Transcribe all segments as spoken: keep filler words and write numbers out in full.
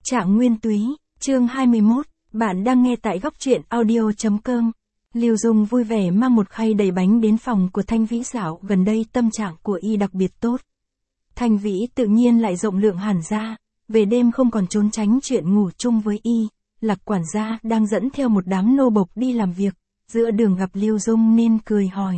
Trạng Nguyên Túy, chương hai mươi mốt, bạn đang nghe tại góc truyện audio chấm com. Lưu Dung vui vẻ mang một khay đầy bánh đến phòng của Thanh Vĩ dạo gần đây tâm trạng của y đặc biệt tốt. Thanh Vĩ tự nhiên lại rộng lượng hẳn ra, về đêm không còn trốn tránh chuyện ngủ chung với y, Lạc quản gia đang dẫn theo một đám nô bộc đi làm việc, giữa đường gặp Lưu Dung nên cười hỏi.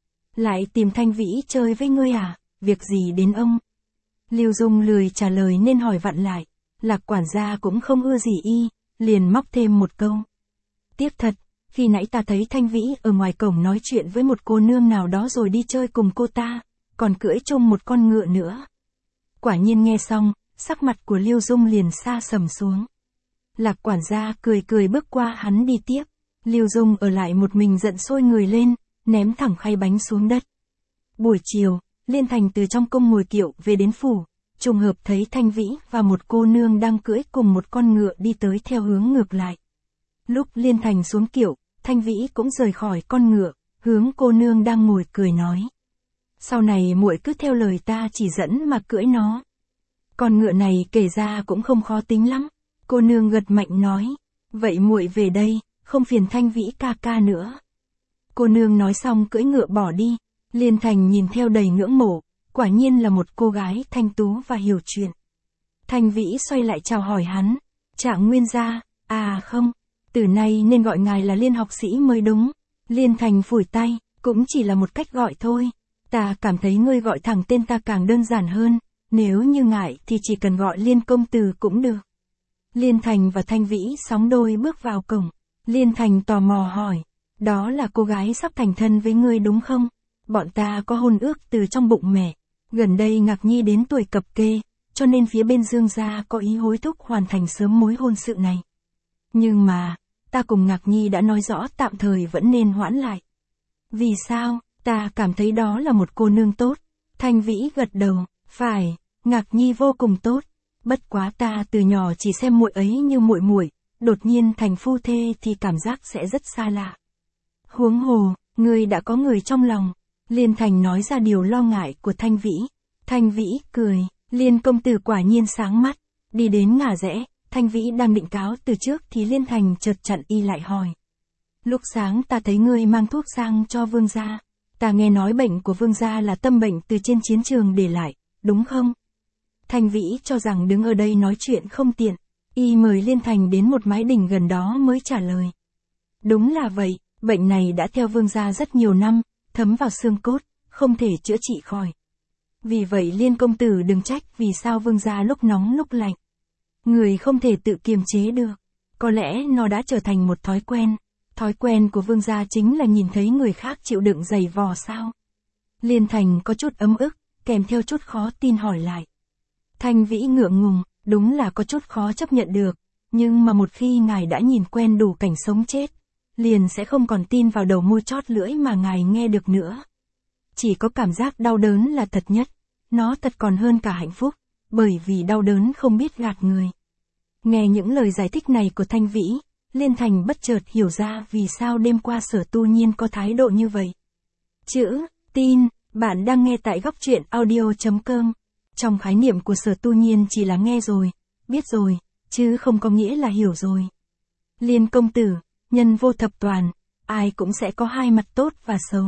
Lại tìm Thanh Vĩ chơi với ngươi à, việc gì đến ông? Lưu Dung lười trả lời nên hỏi vặn lại. Lạc quản gia cũng không ưa gì y, liền móc thêm một câu. Tiếc thật, khi nãy ta thấy Thanh Vĩ ở ngoài cổng nói chuyện với một cô nương nào đó rồi đi chơi cùng cô ta, còn cưỡi chung một con ngựa nữa. Quả nhiên nghe xong, sắc mặt của Lưu Dung liền sa sầm xuống. Lạc quản gia cười cười bước qua hắn đi tiếp. Lưu Dung ở lại một mình giận sôi người lên, ném thẳng khay bánh xuống đất. Buổi chiều, Liên Thành từ trong cung ngồi kiệu về đến phủ. Trùng hợp thấy Thanh Vĩ và một cô nương đang cưỡi cùng một con ngựa đi tới theo hướng ngược lại. Lúc Liên Thành xuống kiệu, Thanh Vĩ cũng rời khỏi con ngựa, hướng cô nương đang ngồi cười nói. Sau này muội cứ theo lời ta chỉ dẫn mà cưỡi nó. Con ngựa này kể ra cũng không khó tính lắm. Cô nương gật mạnh nói. Vậy muội về đây, không phiền Thanh Vĩ ca ca nữa. Cô nương nói xong cưỡi ngựa bỏ đi. Liên Thành nhìn theo đầy ngưỡng mộ. Quả nhiên là một cô gái thanh tú và hiểu chuyện. Thanh Vĩ xoay lại chào hỏi hắn. Trạng Nguyên gia, à không, từ nay nên gọi ngài là Liên học sĩ mới đúng. Liên Thành phủi tay, cũng chỉ là một cách gọi thôi. Ta cảm thấy ngươi gọi thẳng tên ta càng đơn giản hơn, nếu như ngại thì chỉ cần gọi Liên công tử cũng được. Liên Thành và Thanh Vĩ sóng đôi bước vào cổng. Liên Thành tò mò hỏi, đó là cô gái sắp thành thân với ngươi đúng không? Bọn ta có hôn ước từ trong bụng mẹ. Gần đây Ngạc Nhi đến tuổi cập kê, cho nên phía bên Dương gia có ý hối thúc hoàn thành sớm mối hôn sự này. Nhưng mà, ta cùng Ngạc Nhi đã nói rõ tạm thời vẫn nên hoãn lại. Vì sao? Ta cảm thấy đó là một cô nương tốt. Thanh Vĩ gật đầu, phải, Ngạc Nhi vô cùng tốt. Bất quá ta từ nhỏ chỉ xem muội ấy như muội muội, đột nhiên thành phu thê thì cảm giác sẽ rất xa lạ. Huống hồ, ngươi đã có người trong lòng. Liên Thành nói ra điều lo ngại của Thanh Vĩ. Thanh Vĩ cười, Liên công tử quả nhiên sáng mắt. Đi đến ngả rẽ, Thanh Vĩ đang định cáo từ trước thì Liên Thành chợt chặn y lại hỏi. Lúc sáng ta thấy ngươi mang thuốc sang cho vương gia. Ta nghe nói bệnh của vương gia là tâm bệnh từ trên chiến trường để lại, đúng không? Thanh Vĩ cho rằng đứng ở đây nói chuyện không tiện. Y mời Liên Thành đến một mái đình gần đó mới trả lời. Đúng là vậy, bệnh này đã theo vương gia rất nhiều năm. Thấm vào xương cốt, không thể chữa trị khỏi. Vì vậy Liên công tử đừng trách vì sao vương gia lúc nóng lúc lạnh. Người không thể tự kiềm chế được. Có lẽ nó đã trở thành một thói quen. Thói quen của vương gia chính là nhìn thấy người khác chịu đựng dày vò sao. Liên Thành có chút ấm ức, kèm theo chút khó tin hỏi lại. Thanh Vĩ ngượng ngùng, đúng là có chút khó chấp nhận được. Nhưng mà một khi ngài đã nhìn quen đủ cảnh sống chết, liền sẽ không còn tin vào đầu môi chót lưỡi mà ngài nghe được nữa. Chỉ có cảm giác đau đớn là thật nhất, nó thật còn hơn cả hạnh phúc, bởi vì đau đớn không biết gạt người. Nghe những lời giải thích này của Thanh Vĩ, Liên Thành bất chợt hiểu ra vì sao đêm qua Sở Tu Nhiên có thái độ như vậy. Chữ, tin, bạn đang nghe tại góc truyện audio chấm com. Trong khái niệm của Sở Tu Nhiên chỉ là nghe rồi, biết rồi, chứ không có nghĩa là hiểu rồi. Liên công tử, nhân vô thập toàn, ai cũng sẽ có hai mặt tốt và xấu.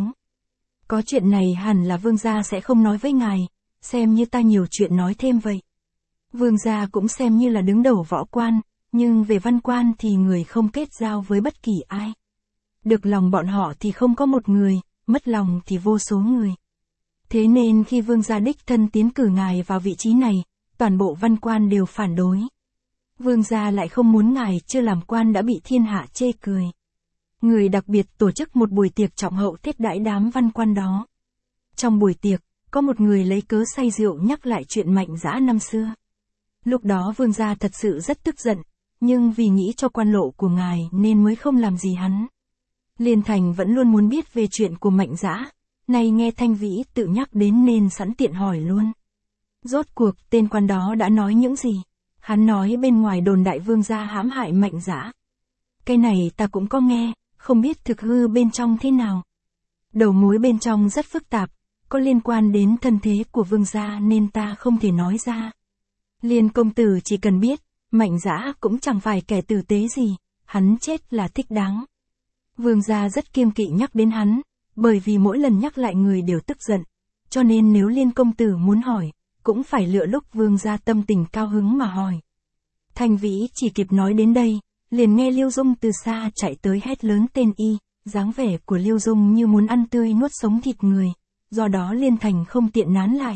Có chuyện này hẳn là vương gia sẽ không nói với ngài, xem như ta nhiều chuyện nói thêm vậy. Vương gia cũng xem như là đứng đầu võ quan, nhưng về văn quan thì người không kết giao với bất kỳ ai. Được lòng bọn họ thì không có một người, mất lòng thì vô số người. Thế nên khi vương gia đích thân tiến cử ngài vào vị trí này, toàn bộ văn quan đều phản đối. Vương gia lại không muốn ngài chưa làm quan đã bị thiên hạ chê cười. Người đặc biệt tổ chức một buổi tiệc trọng hậu tiếp đãi đám văn quan đó. Trong buổi tiệc, có một người lấy cớ say rượu nhắc lại chuyện Mạnh Dã năm xưa. Lúc đó vương gia thật sự rất tức giận, nhưng vì nghĩ cho quan lộ của ngài nên mới không làm gì hắn. Liên Thành vẫn luôn muốn biết về chuyện của Mạnh Dã, nay nghe Thanh Vĩ tự nhắc đến nên sẵn tiện hỏi luôn. Rốt cuộc tên quan đó đã nói những gì? Hắn nói bên ngoài đồn đại vương gia hãm hại Mạnh Dã. Cái này ta cũng có nghe, không biết thực hư bên trong thế nào. Đầu mối bên trong rất phức tạp, có liên quan đến thân thế của vương gia nên ta không thể nói ra. Liên công tử chỉ cần biết, Mạnh Dã cũng chẳng phải kẻ tử tế gì, hắn chết là thích đáng. Vương gia rất kiêng kỵ nhắc đến hắn, bởi vì mỗi lần nhắc lại người đều tức giận, cho nên nếu Liên công tử muốn hỏi, cũng phải lựa lúc vương gia tâm tình cao hứng mà hỏi. Thanh Vĩ chỉ kịp nói đến đây, liền nghe Liêu Dung từ xa chạy tới hét lớn tên y, dáng vẻ của Liêu Dung như muốn ăn tươi nuốt sống thịt người, do đó Liên Thành không tiện nán lại.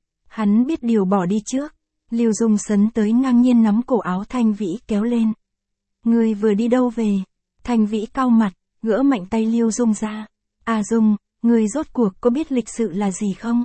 Hắn biết điều bỏ đi trước, Liêu Dung sấn tới ngang nhiên nắm cổ áo Thanh Vĩ kéo lên. Ngươi vừa đi đâu về? Thanh Vĩ cau mặt, gỡ mạnh tay Liêu Dung ra. À Dung, ngươi rốt cuộc có biết lịch sự là gì không?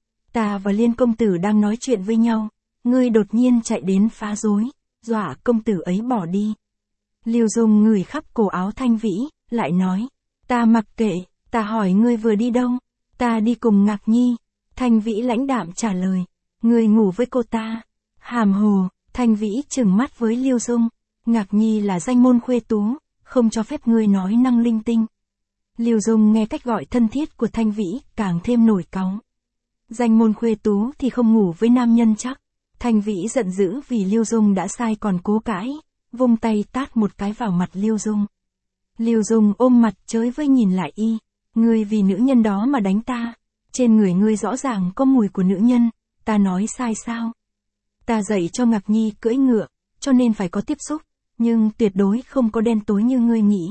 Ta và Liên công tử đang nói chuyện với nhau, ngươi đột nhiên chạy đến phá rối, dọa công tử ấy bỏ đi. Liêu Dung ngửi khắp cổ áo Thanh Vĩ, lại nói, ta mặc kệ, ta hỏi ngươi vừa đi đâu? Ta đi cùng Ngạc Nhi. Thanh Vĩ lãnh đạm trả lời, ngươi ngủ với cô ta. Hàm hồ, Thanh Vĩ trừng mắt với Liêu Dung, Ngạc Nhi là danh môn khuê tú, không cho phép ngươi nói năng linh tinh. Liêu Dung nghe cách gọi thân thiết của Thanh Vĩ, càng thêm nổi cáu. Danh môn khuê tú thì không ngủ với nam nhân chắc. Thanh Vĩ giận dữ vì Liêu Dung đã sai còn cố cãi, vung tay tát một cái vào mặt Liêu Dung. Liêu Dung ôm mặt chới với nhìn lại y, ngươi vì nữ nhân đó mà đánh ta, trên người ngươi rõ ràng có mùi của nữ nhân, ta nói sai sao? Ta dạy cho Ngạc Nhi cưỡi ngựa, cho nên phải có tiếp xúc, nhưng tuyệt đối không có đen tối như ngươi nghĩ.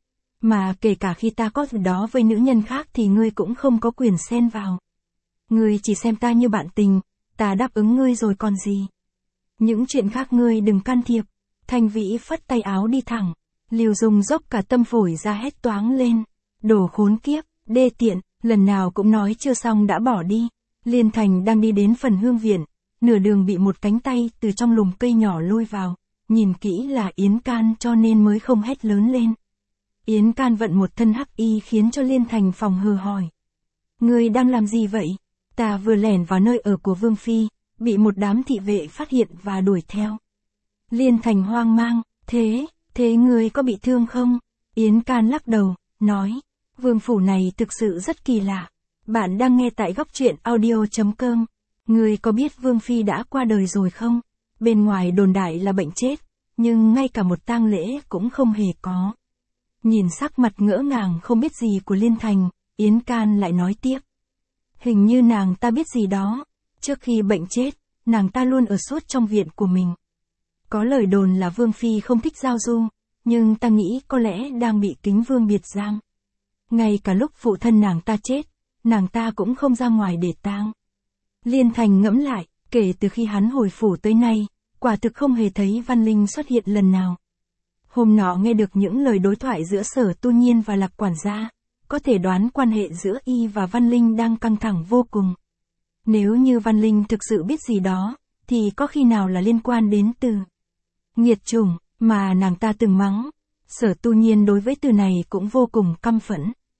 Mà kể cả khi ta có gì đó với nữ nhân khác thì ngươi cũng không có quyền xen vào. Ngươi chỉ xem ta như bạn tình, ta đáp ứng ngươi rồi còn gì. Những chuyện khác ngươi đừng can thiệp. Thanh Vĩ phất tay áo đi thẳng. Liêu Dung dốc cả tâm phổi ra hét toáng lên. Đồ khốn kiếp, đê tiện, lần nào cũng nói chưa xong đã bỏ đi. Liên Thành đang đi đến phần hương viện, nửa đường bị một cánh tay từ trong lùm cây nhỏ lôi vào. Nhìn kỹ là Yến Can cho nên mới không hét lớn lên. Yến Can vận một thân hắc y khiến cho Liên Thành phòng hờ hỏi. Ngươi đang làm gì vậy? Ta vừa lẻn vào nơi ở của Vương Phi, bị một đám thị vệ phát hiện và đuổi theo. Liên Thành hoang mang, thế, thế ngươi có bị thương không? Yến Can lắc đầu, nói, vương phủ này thực sự rất kỳ lạ. Bạn đang nghe tại góc truyện audio chấm com. Ngươi có biết Vương Phi đã qua đời rồi không? Bên ngoài đồn đại là bệnh chết, nhưng ngay cả một tang lễ cũng không hề có. Nhìn sắc mặt ngỡ ngàng không biết gì của Liên Thành, Yến Can lại nói tiếp. Hình như nàng ta biết gì đó, trước khi bệnh chết, nàng ta luôn ở suốt trong viện của mình. Có lời đồn là Vương Phi không thích giao du, nhưng ta nghĩ có lẽ đang bị Kính Vương biệt giam. Ngay cả lúc phụ thân nàng ta chết, nàng ta cũng không ra ngoài để tang. Liên Thành ngẫm lại, kể từ khi hắn hồi phủ tới nay, quả thực không hề thấy Văn Linh xuất hiện lần nào. Hôm nọ nghe được những lời đối thoại giữa Sở Tu Nhiên và Lạc quản gia, có thể đoán quan hệ giữa y và Văn Linh đang căng thẳng vô cùng. Nếu như Văn Linh thực sự biết gì đó, thì có khi nào là liên quan đến từ nghiệt chủng mà nàng ta từng mắng. Sở Tu Nhiên đối với từ này cũng vô cùng căm phẫn.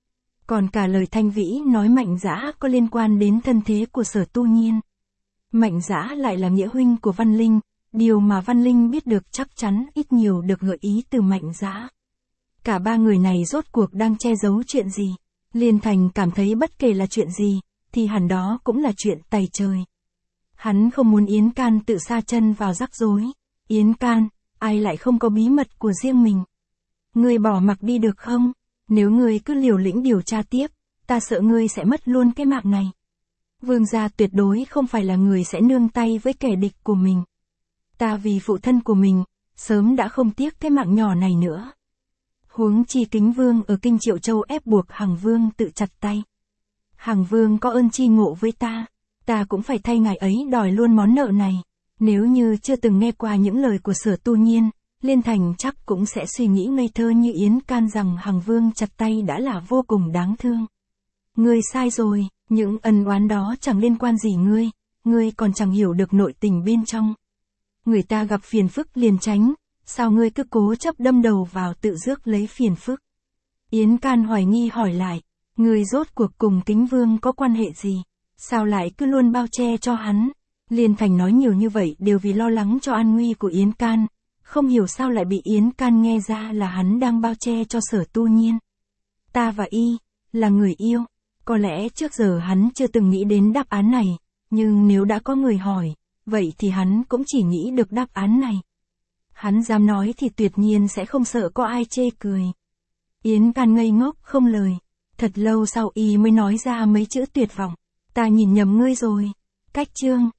Còn cả lời Thanh Vĩ nói Mạnh Dã có liên quan đến thân thế của Sở Tu Nhiên. Mạnh Dã lại là nghĩa huynh của Văn Linh, điều mà Văn Linh biết được chắc chắn ít nhiều được gợi ý từ Mạnh Dã. Cả ba người này rốt cuộc đang che giấu chuyện gì? Liên Thành cảm thấy bất kể là chuyện gì, thì hẳn đó cũng là chuyện tày trời. Hắn không muốn Yến Can tự sa chân vào rắc rối. Yến Can, ai lại không có bí mật của riêng mình? Ngươi bỏ mặc đi được không? Nếu ngươi cứ liều lĩnh điều tra tiếp, ta sợ ngươi sẽ mất luôn cái mạng này. Vương gia tuyệt đối không phải là người sẽ nương tay với kẻ địch của mình. Ta vì phụ thân của mình, sớm đã không tiếc cái mạng nhỏ này nữa. Huống chi Kính Vương ở Kinh Triệu Châu ép buộc Hằng Vương tự chặt tay. Hằng Vương có ơn chi ngộ với ta, ta cũng phải thay ngài ấy đòi luôn món nợ này. Nếu như chưa từng nghe qua những lời của Sở Tu Nhiên, Liên Thành chắc cũng sẽ suy nghĩ ngây thơ như Yến Can rằng Hằng Vương chặt tay đã là vô cùng đáng thương. Ngươi sai rồi, những ân oán đó chẳng liên quan gì ngươi, ngươi còn chẳng hiểu được nội tình bên trong. Người ta gặp phiền phức liền tránh, sao ngươi cứ cố chấp đâm đầu vào tự rước lấy phiền phức? Yến Can hoài nghi hỏi lại, ngươi rốt cuộc cùng Kính Vương có quan hệ gì? Sao lại cứ luôn bao che cho hắn? Liên Thành nói nhiều như vậy đều vì lo lắng cho an nguy của Yến Can, không hiểu sao lại bị Yến Can nghe ra là hắn đang bao che cho Sở Tu Nhiên. Ta và y, là người yêu, có lẽ trước giờ hắn chưa từng nghĩ đến đáp án này, nhưng nếu đã có người hỏi, vậy thì hắn cũng chỉ nghĩ được đáp án này. Hắn dám nói thì tuyệt nhiên sẽ không sợ có ai chê cười. Yến Can ngây ngốc không lời. Thật lâu sau y mới nói ra mấy chữ tuyệt vọng. Ta nhìn nhầm ngươi rồi. Cách chương.